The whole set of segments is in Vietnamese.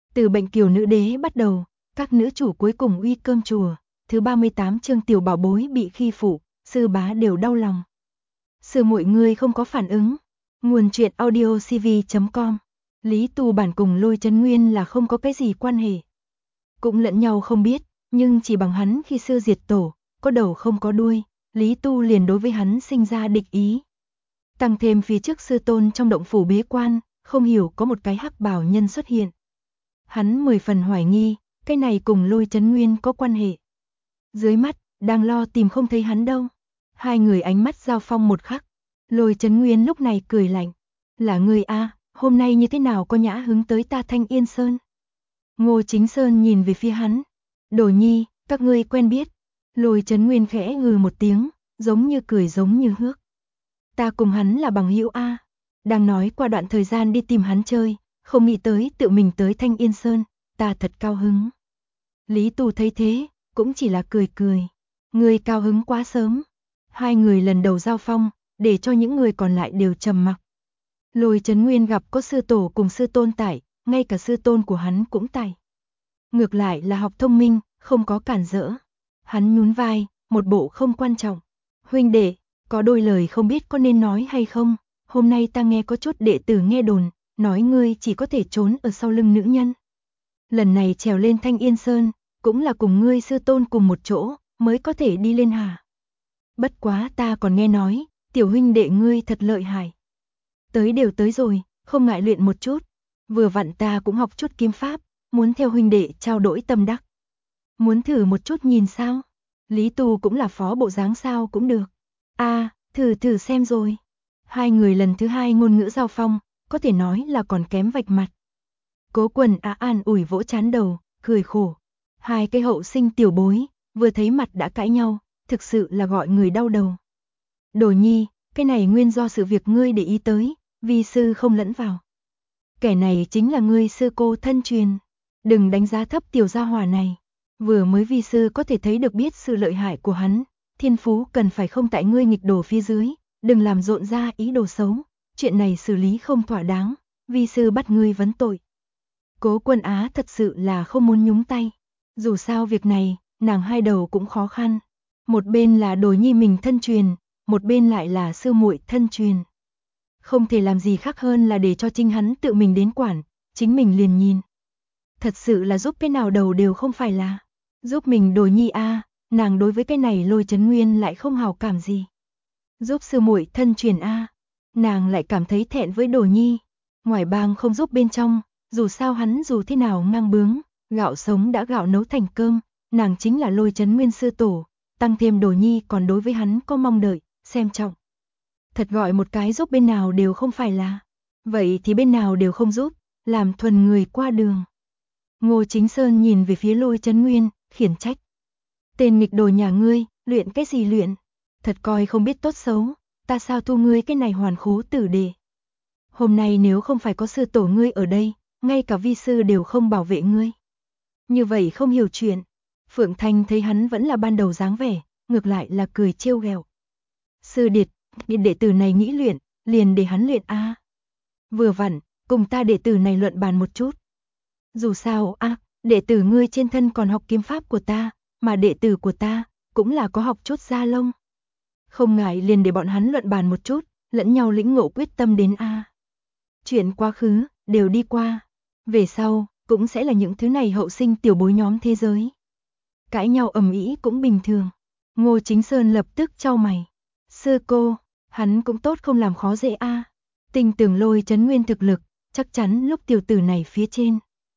Từ bệnh kiều nữ đế bắt đầu, các nữ chủ cuối cùng uy cơm chùa, thứ 38 chương tiểu bảo bối bị khi phụ, sư bá đều đau lòng. Sư muội ngươi không có phản ứng. Nguồn truyện audio cv.com. Lý Tu Bản cùng Lôi Chấn Nguyên là không có cái gì quan hệ. Cũng lẫn nhau không biết, nhưng chỉ bằng hắn khi xưa diệt tổ, có đầu không có đuôi, Lý Tu liền đối với hắn sinh ra địch ý. Tăng thêm phía trước sư tôn trong động phủ bế quan, không hiểu có một cái hắc bào nhân xuất hiện. Hắn 10 phần hoài nghi, cái này cùng Lôi Chấn Nguyên có quan hệ. Dưới mắt, đang lo tìm không thấy hắn đâu. Hai người ánh mắt giao phong một khắc. Lôi Chấn Nguyên lúc này cười lạnh. Là người a, hôm nay như thế nào có nhã hứng tới ta Thanh Yên Sơn? Ngô Chính Sơn nhìn về phía hắn. Đồ nhi, các ngươi quen biết. Lôi Chấn Nguyên khẽ ngừ một tiếng, giống như cười giống như hước. Ta cùng hắn là bằng hữu a. Đang nói qua đoạn thời gian đi tìm hắn chơi, không nghĩ tới tự mình tới Thanh Yên Sơn, ta thật cao hứng. Lý Tu thấy thế, cũng chỉ là cười cười. Ngươi cao hứng quá sớm. Hai người lần đầu giao phong, để cho những người còn lại đều trầm mặc. Lôi Chấn Nguyên gặp có sư tổ cùng sư tôn tại, ngay cả sư tôn của hắn cũng tại. Ngược lại là học thông minh, không có cản rỡ. Hắn nhún vai, một bộ không quan trọng. Huynh đệ, có đôi lời không biết có nên nói hay không, hôm nay ta nghe có chút đệ tử nghe đồn, nói ngươi chỉ có thể trốn ở sau lưng nữ nhân. Lần này trèo lên Thanh Yên Sơn, cũng là cùng ngươi sư tôn cùng một chỗ, mới có thể đi lên hả? Bất quá ta còn nghe nói, tiểu huynh đệ ngươi thật lợi hại. Tới đều tới rồi, không ngại luyện một chút. Vừa vặn ta cũng học chút kiếm pháp, muốn theo huynh đệ trao đổi tâm đắc. Muốn thử một chút nhìn sao? Lý Tu cũng là phó bộ dáng sao cũng được. Thử xem rồi. Hai người lần thứ hai ngôn ngữ giao phong, có thể nói là còn kém vạch mặt. Cố Quần an ủi vỗ trán đầu, cười khổ. Hai cái hậu sinh tiểu bối, vừa thấy mặt đã cãi nhau, thực sự là gọi người đau đầu. Đồ nhi, cái này nguyên do sự việc ngươi để ý tới, vi sư không lẫn vào. Kẻ này chính là ngươi sư cô thân truyền. Đừng đánh giá thấp tiểu gia hỏa này. Vừa mới vi sư có thể thấy được biết sự lợi hại của hắn, thiên phú cần phải không tại ngươi nghịch đồ phía dưới, đừng làm rộn ra ý đồ xấu, chuyện này xử lý không thỏa đáng, vi sư bắt ngươi vấn tội. Cố Quân Á thật sự là không muốn nhúng tay, dù sao việc này, nàng hai đầu cũng khó khăn, một bên là đồ nhi mình thân truyền, một bên lại là sư muội thân truyền. Không thể làm gì khác hơn là để cho chính hắn tự mình đến quản, chính mình liền nhìn. Thật sự là giúp cái nào đầu đều không phải là giúp mình đồ nhi a, nàng đối với cái này Lôi Chấn Nguyên lại không hảo cảm gì. Giúp sư muội thân truyền a, nàng lại cảm thấy thẹn với đồ nhi. Ngoài bang không giúp bên trong, dù sao hắn dù thế nào ngang bướng, gạo sống đã gạo nấu thành cơm, nàng chính là Lôi Chấn Nguyên sư tổ, tăng thêm đồ nhi còn đối với hắn có mong đợi, xem trọng. Thật gọi một cái giúp bên nào đều không phải là, vậy thì bên nào đều không giúp, làm thuần người qua đường. Ngô Chính Sơn nhìn về phía Lôi Chấn Nguyên, khiển trách. Tên nghịch đồ nhà ngươi, luyện cái gì luyện? Thật coi không biết tốt xấu, ta sao thu ngươi cái này hoàn khố tử đệ. Hôm nay nếu không phải có sư tổ ngươi ở đây, ngay cả vi sư đều không bảo vệ ngươi. Như vậy không hiểu chuyện. Phượng Thanh thấy hắn vẫn là ban đầu dáng vẻ, ngược lại là cười trêu ghẹo. Sư điệt, đệ tử này nghĩ luyện, liền để hắn luyện a. Vừa vặn, cùng ta đệ tử này luận bàn một chút. Dù sao đệ tử ngươi trên thân còn học kiếm pháp của ta, mà đệ tử của ta cũng là có học chút da lông. Không ngại liền để bọn hắn luận bàn một chút, lẫn nhau lĩnh ngộ quyết tâm đến a. Chuyện quá khứ đều đi qua, về sau cũng sẽ là những thứ này hậu sinh tiểu bối nhóm thế giới. Cãi nhau ầm ĩ cũng bình thường. Ngô Chính Sơn lập tức chau mày. Sư cô, hắn cũng tốt không làm khó dễ a. Tin tưởng Lôi Chấn Nguyên thực lực, chắc chắn lúc tiểu tử này phía trên.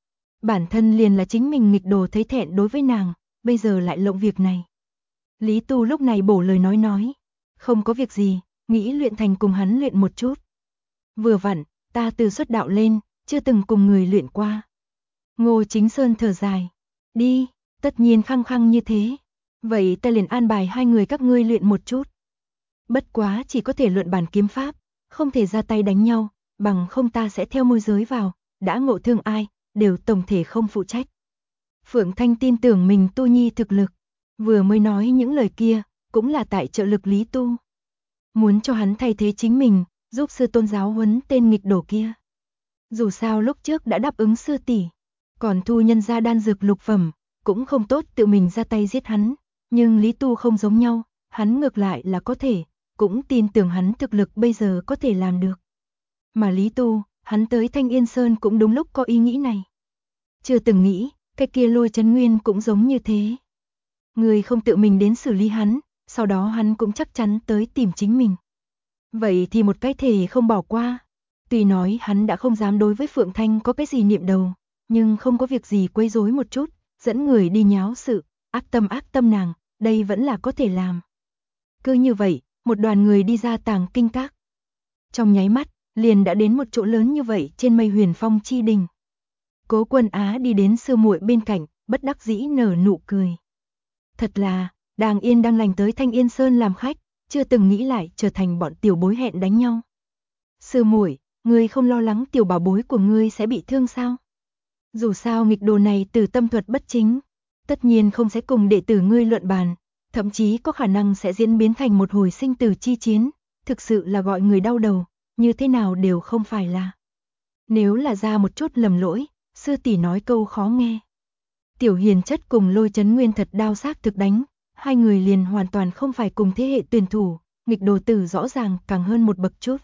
Bản thân liền là chính mình nghịch đồ thấy thẹn đối với nàng, bây giờ lại lộng việc này. Lý Tu lúc này bổ lời nói. Không có việc gì, nghĩ luyện thành cùng hắn luyện một chút. Vừa vặn, ta từ xuất đạo lên, chưa từng cùng người luyện qua. Ngô Chính Sơn thở dài. Đi, tất nhiên khăng khăng như thế. Vậy ta liền an bài hai người các ngươi luyện một chút. Bất quá chỉ có thể luận bàn kiếm pháp, không thể ra tay đánh nhau, bằng không ta sẽ theo môi giới vào, đã ngộ thương ai, đều tổng thể không phụ trách. Phượng Thanh tin tưởng mình Tu Nhi thực lực, vừa mới nói những lời kia, cũng là tại trợ lực Lý Tu. Muốn cho hắn thay thế chính mình, giúp sư tôn giáo huấn tên nghịch đồ kia. Dù sao lúc trước đã đáp ứng sư tỷ, còn thu nhân ra đan dược lục phẩm, cũng không tốt tự mình ra tay giết hắn, nhưng Lý Tu không giống nhau, hắn ngược lại là có thể, cũng tin tưởng hắn thực lực bây giờ có thể làm được. Mà Lý Tu, hắn tới Thanh Yên Sơn cũng đúng lúc có ý nghĩ này. Chưa từng nghĩ, cái kia Lôi Chấn Nguyên cũng giống như thế. Người không tự mình đến xử lý hắn, sau đó hắn cũng chắc chắn tới tìm chính mình. Vậy thì một cái thể không bỏ qua. Tuy nói hắn đã không dám đối với Phượng Thanh có cái gì niệm đầu, nhưng không có việc gì quấy rối một chút, dẫn người đi nháo sự, ác tâm nàng, đây vẫn là có thể làm. Cứ như vậy, một đoàn người đi ra Tàng Kinh Các. Trong nháy mắt, liền đã đến một chỗ lớn như vậy trên Mây Huyền Phong chi đình. Cố Quân Á đi đến sư muội bên cạnh, bất đắc dĩ nở nụ cười. Thật là, đang yên đang lành tới Thanh Yên Sơn làm khách, chưa từng nghĩ lại trở thành bọn tiểu bối hẹn đánh nhau. Sư muội, ngươi không lo lắng tiểu bảo bối của ngươi sẽ bị thương sao? Dù sao nghịch đồ này từ tâm thuật bất chính, tất nhiên không sẽ cùng đệ tử ngươi luận bàn, thậm chí có khả năng sẽ diễn biến thành một hồi sinh tử chi chiến, thực sự là gọi người đau đầu, như thế nào đều không phải là. Nếu là ra một chút lầm lỗi, sư tỷ nói câu khó nghe. Tiểu Hiền Chất cùng Lôi Chấn Nguyên thật đao xác thực đánh, hai người liền hoàn toàn không phải cùng thế hệ tuyển thủ, nghịch đồ tử rõ ràng càng hơn một bậc chút.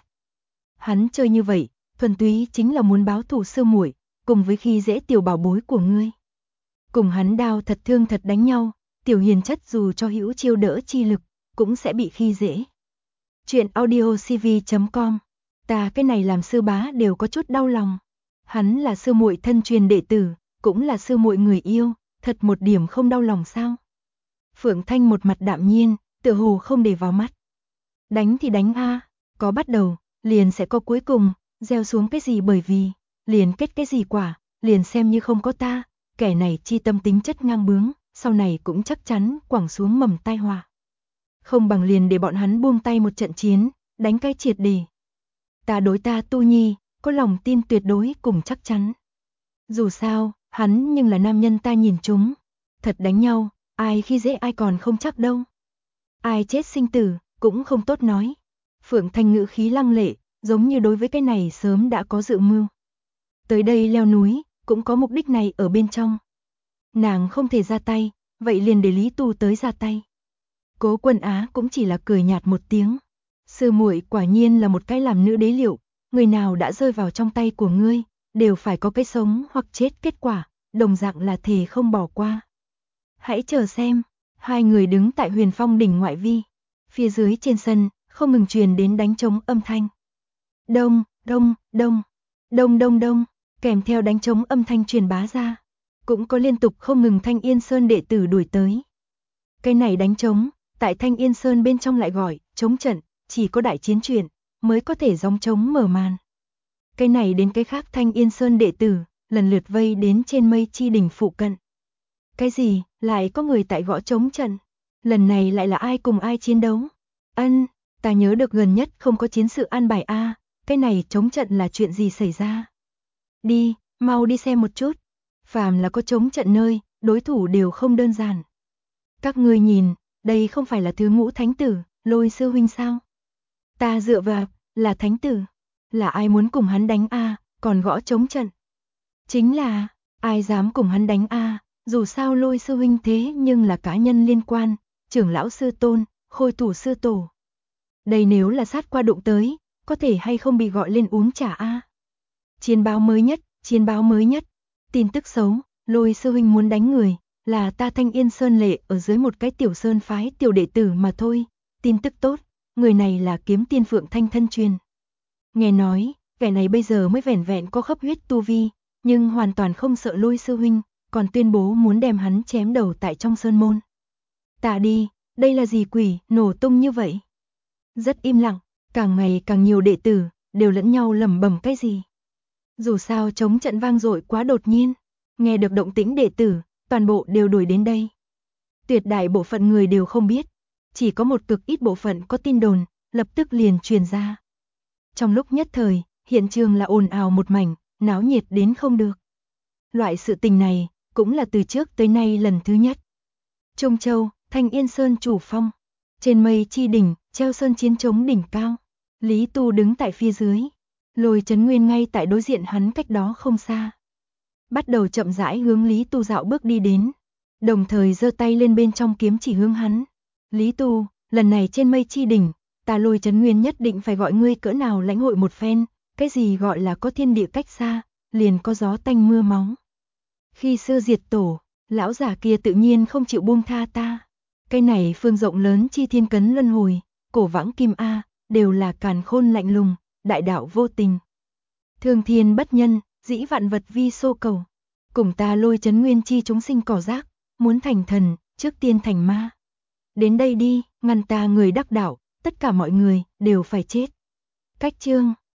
Hắn chơi như vậy, thuần túy chính là muốn báo thù sư muội, cùng với khi dễ tiểu bảo bối của ngươi. Cùng hắn đao thật thương thật đánh nhau, Tiểu Hiền Chất dù cho hữu chiêu đỡ chi lực, cũng sẽ bị khi dễ. Chuyện audiocv.com. Ta cái này làm sư bá đều có chút đau lòng. Hắn là sư muội thân truyền đệ tử, cũng là sư muội người yêu, thật một điểm không đau lòng sao? Phượng Thanh một mặt đạm nhiên, tựa hồ không để vào mắt. Đánh thì đánh a, có bắt đầu, liền sẽ có cuối cùng, gieo xuống cái gì bởi vì, liền kết cái gì quả, liền xem như không có ta, kẻ này chi tâm tính chất ngang bướng, sau này cũng chắc chắn quẳng xuống mầm tai họa. Không bằng liền để bọn hắn buông tay một trận chiến, đánh cái triệt để. Ta đối ta Tu Nhi, có lòng tin tuyệt đối cùng chắc chắn. Dù sao, hắn nhưng là nam nhân ta nhìn chúng. Thật đánh nhau, ai khi dễ ai còn không chắc đâu. Ai chết sinh tử, cũng không tốt nói. Phượng Thanh ngữ khí lăng lệ, giống như đối với cái này sớm đã có dự mưu. Tới đây leo núi, cũng có mục đích này ở bên trong. Nàng không thể ra tay, vậy liền để Lý Tu tới ra tay. Cố Quân Á cũng chỉ là cười nhạt một tiếng. Sư muội quả nhiên là một cái làm nữ đế liệu, người nào đã rơi vào trong tay của ngươi, đều phải có cái sống hoặc chết kết quả, đồng dạng là thề không bỏ qua. Hãy chờ xem, hai người đứng tại Huyền Phong đỉnh ngoại vi, phía dưới trên sân, không ngừng truyền đến đánh trống âm thanh. Đông, đông, đông, đông đông đông, kèm theo đánh trống âm thanh truyền bá ra, cũng có liên tục không ngừng Thanh Yên Sơn đệ tử đuổi tới. Cái này đánh trống, tại Thanh Yên Sơn bên trong lại gọi trống trận, chỉ có đại chiến chuyện mới có thể gióng trống mở màn. Cái này đến cái khác Thanh Yên Sơn đệ tử, lần lượt vây đến trên Mây Chi đỉnh phụ cận. Cái gì, lại có người tại gõ trống trận? Lần này lại là ai cùng ai chiến đấu? Ân, ta nhớ được gần nhất không có chiến sự an bài a, cái này trống trận là chuyện gì xảy ra? Đi, mau đi xem một chút. Phàm là có trống trận nơi, đối thủ đều không đơn giản. Các ngươi nhìn, đây không phải là thứ ngũ thánh tử, Lôi sư huynh sao? Ta dựa vào, là thánh tử. Là ai muốn cùng hắn đánh a, còn gõ trống trận? Chính là, ai dám cùng hắn đánh a, dù sao Lôi sư huynh thế nhưng là cá nhân liên quan, trưởng lão sư tôn, khôi thủ sư tổ. Đây nếu là sát qua đụng tới, có thể hay không bị gọi lên uống trà a? Chiến báo mới nhất, tin tức xấu, Lôi sư huynh muốn đánh người, là ta Thanh Yên Sơn lệ ở dưới một cái tiểu sơn phái tiểu đệ tử mà thôi. Tin tức tốt, người này là Kiếm Tiên Phượng Thanh thân truyền. Nghe nói, kẻ này bây giờ mới vẻn vẹn có khắp huyết tu vi, nhưng hoàn toàn không sợ Lôi sư huynh, còn tuyên bố muốn đem hắn chém đầu tại trong sơn môn. Tạ đi, đây là gì quỷ, nổ tung như vậy? Rất im lặng, càng ngày càng nhiều đệ tử, đều lẫn nhau lẩm bẩm cái gì. Dù sao trống trận vang dội quá đột nhiên, nghe được động tĩnh đệ tử, toàn bộ đều đuổi đến đây. Tuyệt đại bộ phận người đều không biết, chỉ có một cực ít bộ phận có tin đồn, lập tức liền truyền ra. Trong lúc nhất thời, hiện trường là ồn ào một mảnh, náo nhiệt đến không được. Loại sự tình này, cũng là từ trước tới nay lần thứ nhất. Trung Châu, Thanh Yên Sơn chủ phong. Trên Mây Chi đỉnh, treo sơn chiến trống đỉnh cao. Lý Tu đứng tại phía dưới. Lôi Chấn Nguyên ngay tại đối diện hắn cách đó không xa. bắt đầu chậm rãi hướng Lý Tu dạo bước đi đến, đồng thời giơ tay lên bên trong kiếm chỉ hướng hắn. Lý Tu, lần này trên mây chi đỉnh, ta Lôi Chấn Nguyên nhất định phải gọi ngươi cỡ nào lãnh hội một phen, cái gì gọi là có thiên địa cách xa, liền có gió tanh mưa máu. Khi xưa diệt tổ, lão giả kia tự nhiên không chịu buông tha ta. Cái này phương rộng lớn chi thiên cấn luân hồi, cổ vãng kim a, đều là càn khôn lạnh lùng, đại đạo vô tình. Thương thiên bất nhân, dĩ vạn vật vi xô cầu. Cùng ta Lôi Chấn Nguyên chi chúng sinh cỏ rác, muốn thành thần, trước tiên thành ma. Đến đây đi, ngăn ta người đắc đạo, tất cả mọi người đều phải chết. Cách chương